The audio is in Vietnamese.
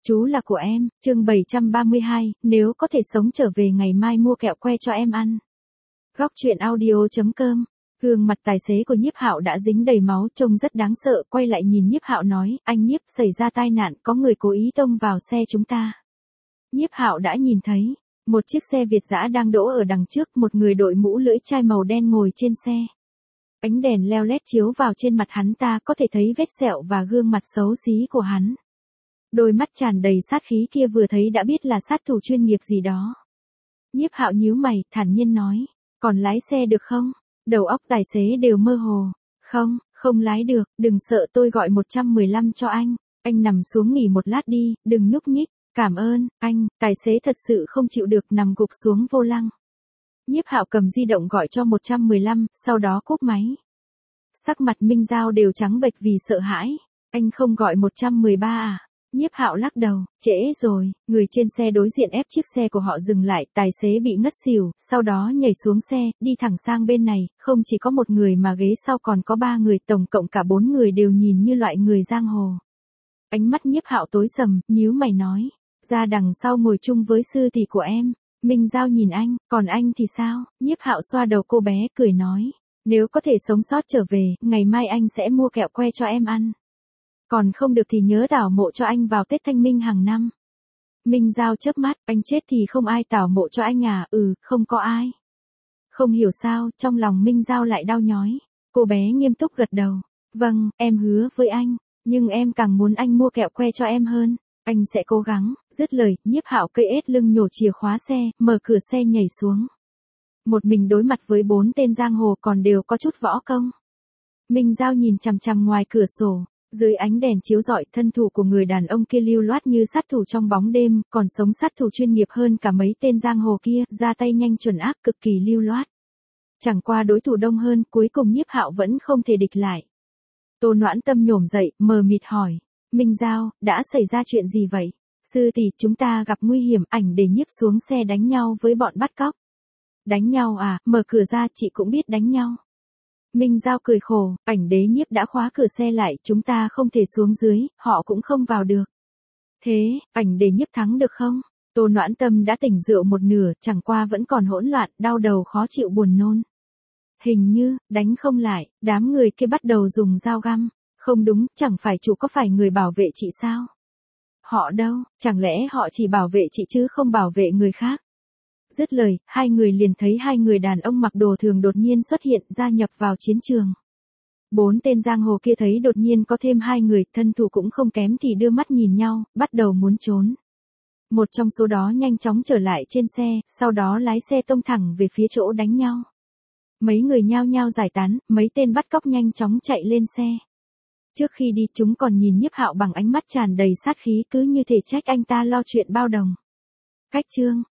Chú là của em, chương 732, nếu có thể sống trở về ngày mai mua kẹo que cho em ăn. Góc truyện audio.com. Gương mặt tài xế của Nhiếp Hạo đã dính đầy máu, trông rất đáng sợ, quay lại nhìn Nhiếp Hạo nói, anh Nhiếp, xảy ra tai nạn, có người cố ý tông vào xe chúng ta. Nhiếp Hạo đã nhìn thấy, một chiếc xe Việt dã đang đỗ ở đằng trước, một người đội mũ lưỡi chai màu đen ngồi trên xe. Ánh đèn leo lét chiếu vào trên mặt hắn ta, có thể thấy vết sẹo và gương mặt xấu xí của hắn. Đôi mắt tràn đầy sát khí kia vừa thấy đã biết là sát thủ chuyên nghiệp gì đó. Nhiếp Hạo nhíu mày, thản nhiên nói, còn lái xe được không? Đầu óc tài xế đều mơ hồ. Không lái được, đừng sợ, tôi gọi 115 cho anh nằm xuống nghỉ một lát đi, đừng nhúc nhích, cảm ơn, anh. Tài xế thật sự không chịu được, nằm gục xuống vô lăng. Nhiếp Hạo cầm di động gọi cho 115, sau đó cúp máy. Sắc mặt Minh Giao đều trắng bệch vì sợ hãi. Anh không gọi 113 à? Nhiếp Hạo lắc đầu, trễ rồi. Người trên xe đối diện ép chiếc xe của họ dừng lại, tài xế bị ngất xỉu, sau đó nhảy xuống xe, đi thẳng sang bên này, không chỉ có một người mà ghế sau còn có 3 người, tổng cộng cả 4 người đều nhìn như loại người giang hồ. Ánh mắt Nhiếp Hạo tối sầm, nhíu mày nói, ra đằng sau ngồi chung với sư tỷ của em. Minh Giao nhìn anh, còn anh thì sao? Nhiếp Hạo xoa đầu cô bé, cười nói, nếu có thể sống sót trở về, ngày mai anh sẽ mua kẹo que cho em ăn. Còn không được thì nhớ tảo mộ cho anh vào Tết Thanh Minh hàng năm. Minh Giao chớp mắt, anh chết thì không ai tảo mộ cho anh à? Không có ai. Không hiểu sao, trong lòng Minh Giao lại đau nhói. Cô bé nghiêm túc gật đầu. Vâng, em hứa với anh, nhưng em càng muốn anh mua kẹo que cho em hơn. Anh sẽ cố gắng. Dứt lời, Nhiếp Hạo cây ết lưng nhổ chìa khóa xe, mở cửa xe nhảy xuống. Một mình đối mặt với 4 tên giang hồ còn đều có chút võ công. Minh Giao nhìn chằm chằm ngoài cửa sổ. Dưới ánh đèn chiếu rọi, thân thủ của người đàn ông kia lưu loát như sát thủ trong bóng đêm, còn sống sát thủ chuyên nghiệp hơn cả mấy tên giang hồ kia, ra tay nhanh chuẩn ác, cực kỳ lưu loát. Chẳng qua đối thủ đông hơn, cuối cùng Nhiếp Hạo vẫn không thể địch lại. Tô Noãn Tâm nhổm dậy, mờ mịt hỏi, Minh Giao, đã xảy ra chuyện gì vậy? Sư tỷ, chúng ta gặp nguy hiểm. Ảnh Đề Nhiếp xuống xe đánh nhau với bọn bắt cóc. Đánh nhau à? Mở cửa ra, chị cũng biết đánh nhau. Minh Giao cười khổ, Ảnh Đế Nhiếp đã khóa cửa xe lại, chúng ta không thể xuống dưới, họ cũng không vào được. Thế, Ảnh Đế Nhiếp thắng được không? Tô Noãn Tâm đã tỉnh rượu một nửa, chẳng qua vẫn còn hỗn loạn, đau đầu khó chịu buồn nôn. Hình như, đánh không lại, đám người kia bắt đầu dùng dao găm. Không đúng, chẳng phải chủ có phải người bảo vệ chị sao? Họ đâu, chẳng lẽ họ chỉ bảo vệ chị chứ không bảo vệ người khác? Dứt lời, hai người liền thấy hai người đàn ông mặc đồ thường đột nhiên xuất hiện, gia nhập vào chiến trường. 4 tên giang hồ kia thấy đột nhiên có thêm 2 người, thân thủ cũng không kém thì đưa mắt nhìn nhau, bắt đầu muốn trốn. Một trong số đó nhanh chóng trở lại trên xe, sau đó lái xe tông thẳng về phía chỗ đánh nhau. Mấy người nhao nhao giải tán, mấy tên bắt cóc nhanh chóng chạy lên xe. Trước khi đi, chúng còn nhìn Nhiếp Hạo bằng ánh mắt tràn đầy sát khí, cứ như thể trách anh ta lo chuyện bao đồng. Cách chương